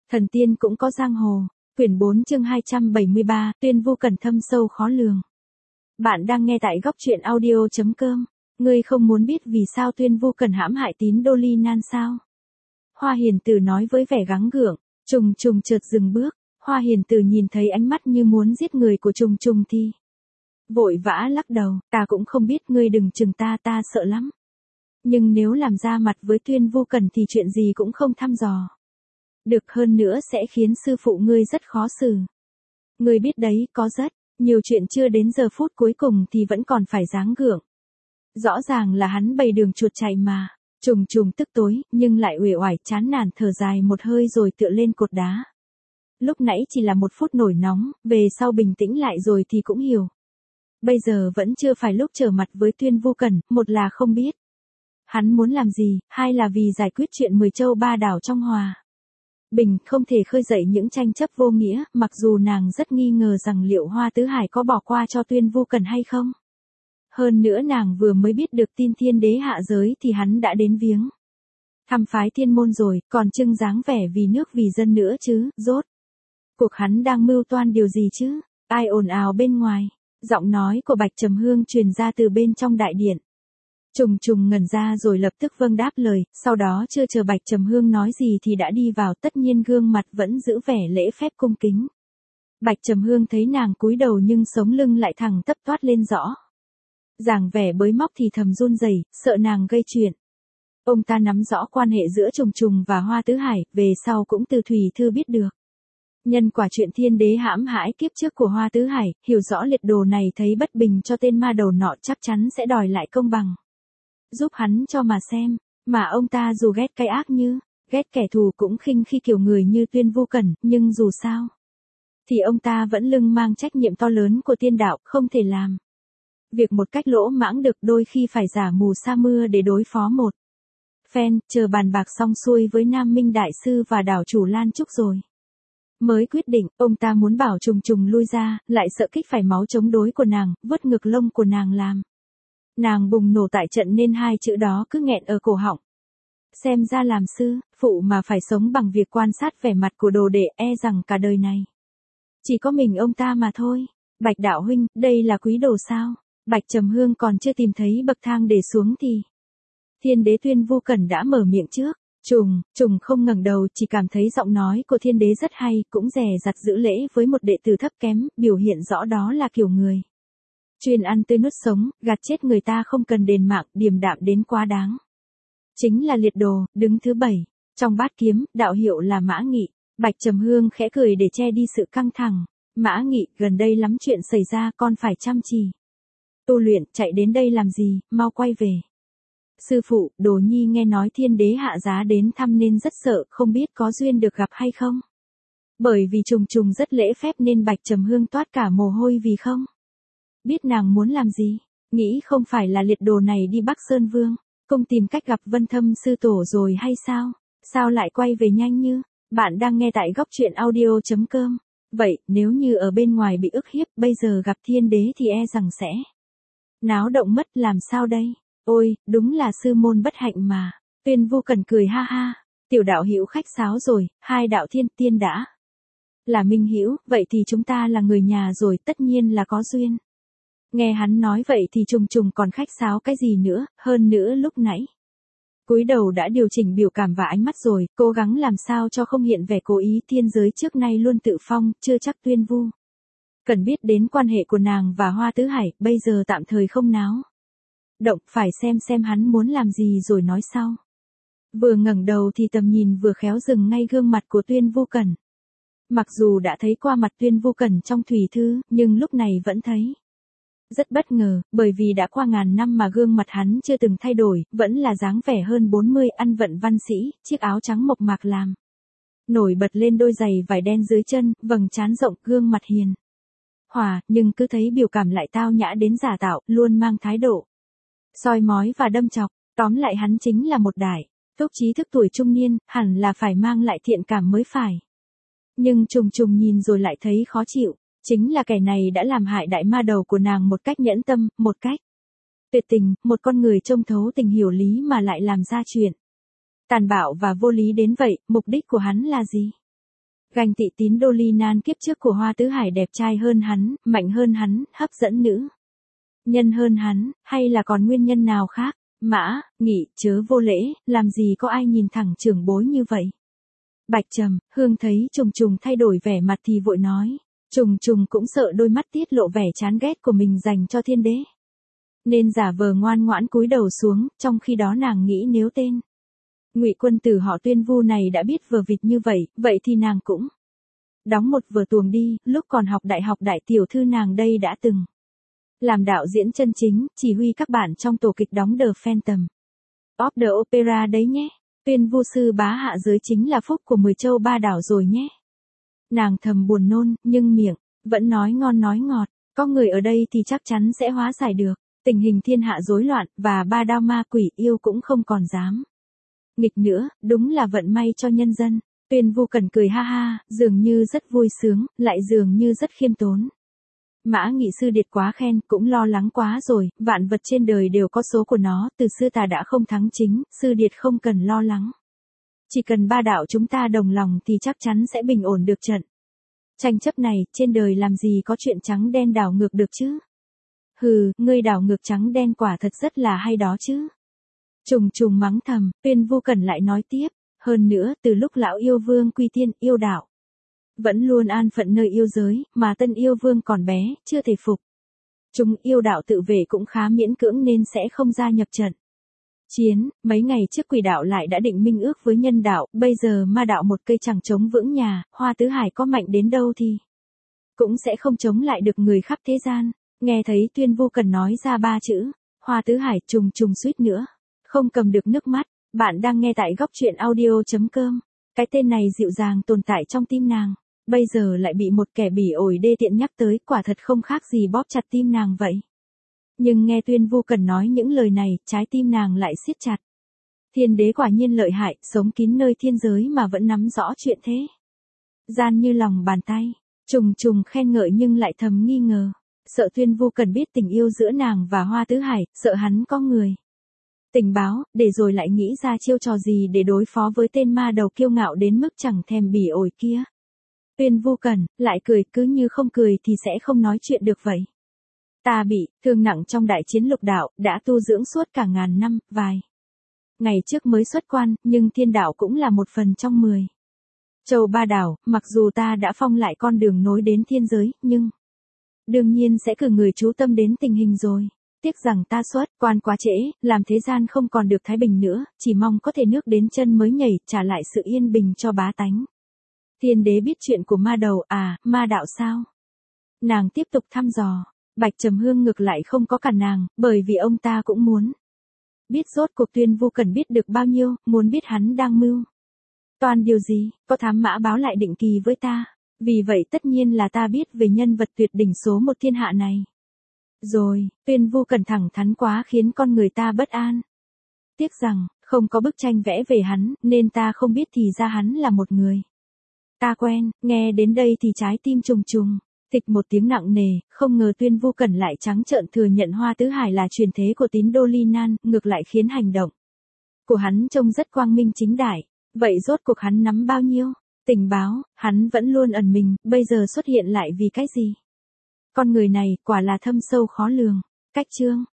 Thần tiên cũng có giang hồ. Quyển 4 chương 273, Tuyên Vu Cẩn thâm sâu khó lường. Bạn đang nghe tại góc truyện audio.com. Ngươi không muốn biết vì sao Tuyên Vu Cẩn hãm hại tín đô ly nan sao? Hoa Hiền Tử nói với vẻ gắng gượng. Trùng Trùng chợt dừng bước. Hoa Hiền Tử nhìn thấy ánh mắt như muốn giết người của Trùng Trùng thì vội vã lắc đầu, ta cũng không biết, ngươi đừng chừng ta sợ lắm. Nhưng nếu làm ra mặt với Tuyên Vu Cẩn thì chuyện gì cũng không thăm dò được, hơn nữa sẽ khiến sư phụ ngươi rất khó xử. Ngươi biết đấy, có rất nhiều chuyện chưa đến giờ phút cuối cùng thì vẫn còn phải gắng gượng. Rõ ràng là hắn bày đường chuột chạy mà. Trùng Trùng tức tối, nhưng lại uể oải chán nản thở dài một hơi rồi tựa lên cột đá. Lúc nãy chỉ là một phút nổi nóng, về sau bình tĩnh lại rồi thì cũng hiểu. Bây giờ vẫn chưa phải lúc trở mặt với Tuyên Vu Cẩn, một là không biết hắn muốn làm gì, hai là vì giải quyết chuyện 10 châu 3 đảo trong hòa bình, không thể khơi dậy những tranh chấp vô nghĩa, mặc dù nàng rất nghi ngờ rằng liệu Hoa Tứ Hải có bỏ qua cho Tuyên Vu Cẩn hay không. Hơn nữa nàng vừa mới biết được tin Thiên Đế hạ giới thì hắn đã đến viếng thăm phái Thiên Môn rồi, còn trưng dáng vẻ vì nước vì dân nữa chứ, rốt cuộc hắn đang mưu toan điều gì chứ? Ai ồn ào bên ngoài? Giọng nói của Bạch Trầm Hương truyền ra từ bên trong đại điện. Trùng Trùng ngẩn ra rồi lập tức vâng đáp lời, sau đó chưa chờ Bạch Trầm Hương nói gì thì đã đi vào, tất nhiên gương mặt vẫn giữ vẻ lễ phép cung kính. Bạch Trầm Hương thấy nàng cúi đầu nhưng sống lưng lại thẳng tắp toát lên rõ ràng vẻ bới móc thì thầm run rẩy, sợ nàng gây chuyện. Ông ta nắm rõ quan hệ giữa Trùng Trùng và Hoa Tứ Hải, về sau cũng từ Thủy Thư biết được nhân quả chuyện Thiên Đế hãm hại kiếp trước của Hoa Tứ Hải, hiểu rõ liệt đồ này thấy bất bình cho tên ma đầu nọ chắc chắn sẽ đòi lại công bằng. Giúp hắn cho mà xem, mà ông ta dù ghét cái ác như, ghét kẻ thù cũng khinh khi kiểu người như Tuyên Vu Cẩn, nhưng dù sao thì ông ta vẫn lưng mang trách nhiệm to lớn của tiên đạo, không thể làm việc một cách lỗ mãng được, đôi khi phải giả mù sa mưa để đối phó một phen, chờ bàn bạc xong xuôi với Nam Minh Đại Sư và đảo chủ Lan Trúc rồi mới quyết định. Ông ta muốn bảo Trùng Trùng lui ra, lại sợ kích phải máu chống đối của nàng, vứt ngực lông của nàng làm nàng bùng nổ tại trận nên hai chữ đó cứ nghẹn ở cổ họng. Xem ra làm sư phụ mà phải sống bằng việc quan sát vẻ mặt của đồ đệ, e rằng cả đời này chỉ có mình ông ta mà thôi. Bạch đạo huynh, đây là quý đồ sao? Bạch Trầm Hương còn chưa tìm thấy bậc thang để xuống thì Thiên Đế Tuyên Vu Cẩn đã mở miệng trước. Trùng không ngẩng đầu, chỉ cảm thấy giọng nói của Thiên Đế rất hay, cũng dè dặt giữ lễ với một đệ tử thấp kém, biểu hiện rõ đó là kiểu người chuyên ăn tươi nuốt sống, gạt chết người ta không cần đền mạng, điềm đạm đến quá đáng. Chính là liệt đồ, đứng thứ 7 trong bát kiếm, đạo hiệu là Mã Nghị. Bạch Trầm Hương khẽ cười để che đi sự căng thẳng. Mã Nghị, gần đây lắm chuyện xảy ra, con phải chăm chỉ tu luyện, chạy đến đây làm gì, mau quay về. Sư phụ, Đồ Nhi nghe nói Thiên Đế hạ giá đến thăm nên rất sợ, không biết có duyên được gặp hay không. Bởi vì Trùng Trùng rất lễ phép nên Bạch Trầm Hương toát cả mồ hôi vì không biết nàng muốn làm gì. Nghĩ không phải là liệt đồ này đi Bắc Sơn Vương cung tìm cách gặp Vân Thâm sư tổ rồi hay sao? Sao lại quay về nhanh như? Bạn đang nghe tại góc truyện audio.com. Vậy, nếu như ở bên ngoài bị ức hiếp, bây giờ gặp Thiên Đế thì e rằng sẽ náo động mất, làm sao đây? Ôi, đúng là sư môn bất hạnh mà. Tuyên Vu Cẩn cười ha ha. Tiểu đạo hữu khách sáo rồi, hai đạo thiên tiên đã là minh hữu, vậy thì chúng ta là người nhà rồi, tất nhiên là có duyên. Nghe hắn nói vậy thì Trùng Trùng còn khách sáo cái gì nữa, hơn nữa lúc nãy cúi đầu đã điều chỉnh biểu cảm và ánh mắt rồi, cố gắng làm sao cho không hiện vẻ cố ý. Thiên giới trước nay luôn tự phong, chưa chắc Tuyên Vu Cẩn biết đến quan hệ của nàng và Hoa Tứ Hải, bây giờ tạm thời không náo động, phải xem hắn muốn làm gì rồi nói sau. Vừa ngẩng đầu thì tầm nhìn vừa khéo dừng ngay gương mặt của Tuyên Vu Cẩn. Mặc dù đã thấy qua mặt Tuyên Vu Cẩn trong Thủy Thư, nhưng lúc này vẫn thấy rất bất ngờ, bởi vì đã qua ngàn năm mà gương mặt hắn chưa từng thay đổi, vẫn là dáng vẻ hơn 40, ăn vận văn sĩ, chiếc áo trắng mộc mạc làm nổi bật lên đôi giày vải đen dưới chân, vầng trán rộng, gương mặt hiền hòa, nhưng cứ thấy biểu cảm lại tao nhã đến giả tạo, luôn mang thái độ soi mói và đâm chọc. Tóm lại hắn chính là một đại thúc trí thức tuổi trung niên, hẳn là phải mang lại thiện cảm mới phải. Nhưng Trùng Trùng nhìn rồi lại thấy khó chịu. Chính là kẻ này đã làm hại đại ma đầu của nàng một cách nhẫn tâm, một cách tuyệt tình, một con người trông thấu tình hiểu lý mà lại làm ra chuyện tàn bạo và vô lý đến vậy, mục đích của hắn là gì? Ganh tị Tín Đô Ly Nan kiếp trước của Hoa Tứ Hải đẹp trai hơn hắn, mạnh hơn hắn, hấp dẫn nữ nhân hơn hắn, hay là còn nguyên nhân nào khác? Mã, Nghị, chớ vô lễ, làm gì có ai nhìn thẳng trưởng bối như vậy. Bạch Trầm, Hương thấy Trùng Trùng thay đổi vẻ mặt thì vội nói. Trùng Trùng cũng sợ đôi mắt tiết lộ vẻ chán ghét của mình dành cho Thiên Đế, nên giả vờ ngoan ngoãn cúi đầu xuống, trong khi đó nàng nghĩ nếu tên Ngụy quân tử họ Tuyên Vu này đã biết vờ vịt như vậy, vậy thì nàng cũng đóng một vở tuồng đi. Lúc còn học đại học đại tiểu thư nàng đây đã từng làm đạo diễn chân chính, chỉ huy các bạn trong tổ kịch đóng The Phantom of the Opera đấy nhé. Tuyên Vu sư bá hạ giới chính là phúc của 10 châu 3 đảo rồi nhé. Nàng thầm buồn nôn, nhưng miệng vẫn nói ngon nói ngọt. Có người ở đây thì chắc chắn sẽ hóa giải được tình hình thiên hạ rối loạn, và ba đao ma quỷ yêu cũng không còn dám nghịch nữa. Đúng là vận may cho nhân dân. Tuyên Vu Cẩn cười ha ha, dường như rất vui sướng, lại dường như rất khiêm tốn. Mã Nghị sư điệt quá khen, cũng lo lắng quá rồi, vạn vật trên đời đều có số của nó, từ xưa ta đã không thắng chính, sư điệt không cần lo lắng. Chỉ cần ba đạo chúng ta đồng lòng thì chắc chắn sẽ bình ổn được trận tranh chấp này. Trên đời làm gì có chuyện trắng đen đảo ngược được chứ? Hừ, ngươi đảo ngược trắng đen quả thật rất là hay đó chứ. Trùng Trùng mắng thầm. Tuyên Vu Cẩn lại nói tiếp. Hơn nữa, từ lúc lão yêu vương quy tiên yêu đạo, vẫn luôn an phận nơi yêu giới, mà tân yêu vương còn bé, chưa thể phục. Chúng yêu đạo tự vệ cũng khá miễn cưỡng nên sẽ không gia nhập trận chiến. Mấy ngày trước quỷ đạo lại đã định minh ước với nhân đạo, bây giờ ma đạo một cây chẳng chống vững nhà, Hoa Tứ Hải có mạnh đến đâu thì cũng sẽ không chống lại được người khắp thế gian. Nghe thấy Tuyên Vu Cẩn nói ra 3 chữ Hoa Tứ Hải, Trùng Trùng suýt nữa không cầm được nước mắt. Bạn đang nghe tại góc truyện audio.com. Cái tên này dịu dàng tồn tại trong tim nàng, bây giờ lại bị một kẻ bỉ ổi đê tiện nhắc tới, quả thật không khác gì bóp chặt tim nàng vậy. Nhưng nghe Tuyên Vu Cẩn nói những lời này, trái tim nàng lại siết chặt. Thiên Đế quả nhiên lợi hại, sống kín nơi thiên giới mà vẫn nắm rõ chuyện thế gian như lòng bàn tay. Trùng Trùng khen ngợi nhưng lại thầm nghi ngờ, sợ Tuyên Vu Cẩn biết tình yêu giữa nàng và Hoa Tứ Hải, sợ hắn có người tình báo, để rồi lại nghĩ ra chiêu trò gì để đối phó với tên ma đầu kiêu ngạo đến mức chẳng thèm bỉ ổi kia. Tuyên Vu Cẩn lại cười, cứ như không cười thì sẽ không nói chuyện được vậy. Ta bị thương nặng trong đại chiến lục đạo, đã tu dưỡng suốt cả ngàn năm, vài ngày trước mới xuất quan, nhưng thiên đạo cũng là một phần trong 10 châu 3 đảo. Mặc dù ta đã phong lại con đường nối đến thiên giới, nhưng đương nhiên sẽ cử người chú tâm đến tình hình rồi. Tiếc rằng ta xuất quan quá trễ, làm thế gian không còn được thái bình nữa, chỉ mong có thể nước đến chân mới nhảy, trả lại sự yên bình cho bá tánh. Thiên Đế biết chuyện của ma đầu à, ma đạo sao? Nàng tiếp tục thăm dò. Bạch Trầm Hương ngược lại không có cản nàng, bởi vì ông ta cũng muốn biết rốt cuộc Tuyên Vu Cẩn biết được bao nhiêu, muốn biết hắn đang mưu toàn điều gì. Có thám mã báo lại định kỳ với ta, vì vậy tất nhiên là ta biết về nhân vật tuyệt đỉnh số 1 thiên hạ này. Rồi, Tuyên Vu Cẩn thẳng thắn quá khiến con người ta bất an. Tiếc rằng, không có bức tranh vẽ về hắn, nên ta không biết thì ra hắn là một người ta quen. Nghe đến đây thì trái tim Trùng Trùng thịch một tiếng nặng nề, không ngờ Tuyên Vu Cẩn lại trắng trợn thừa nhận Hoa Tứ Hải là truyền thế của Tín Đô Ly Nan, ngược lại khiến hành động của hắn trông rất quang minh chính đại. Vậy rốt cuộc hắn nắm bao nhiêu tình báo, hắn vẫn luôn ẩn mình, bây giờ xuất hiện lại vì cái gì? Con người này quả là thâm sâu khó lường. Cách chương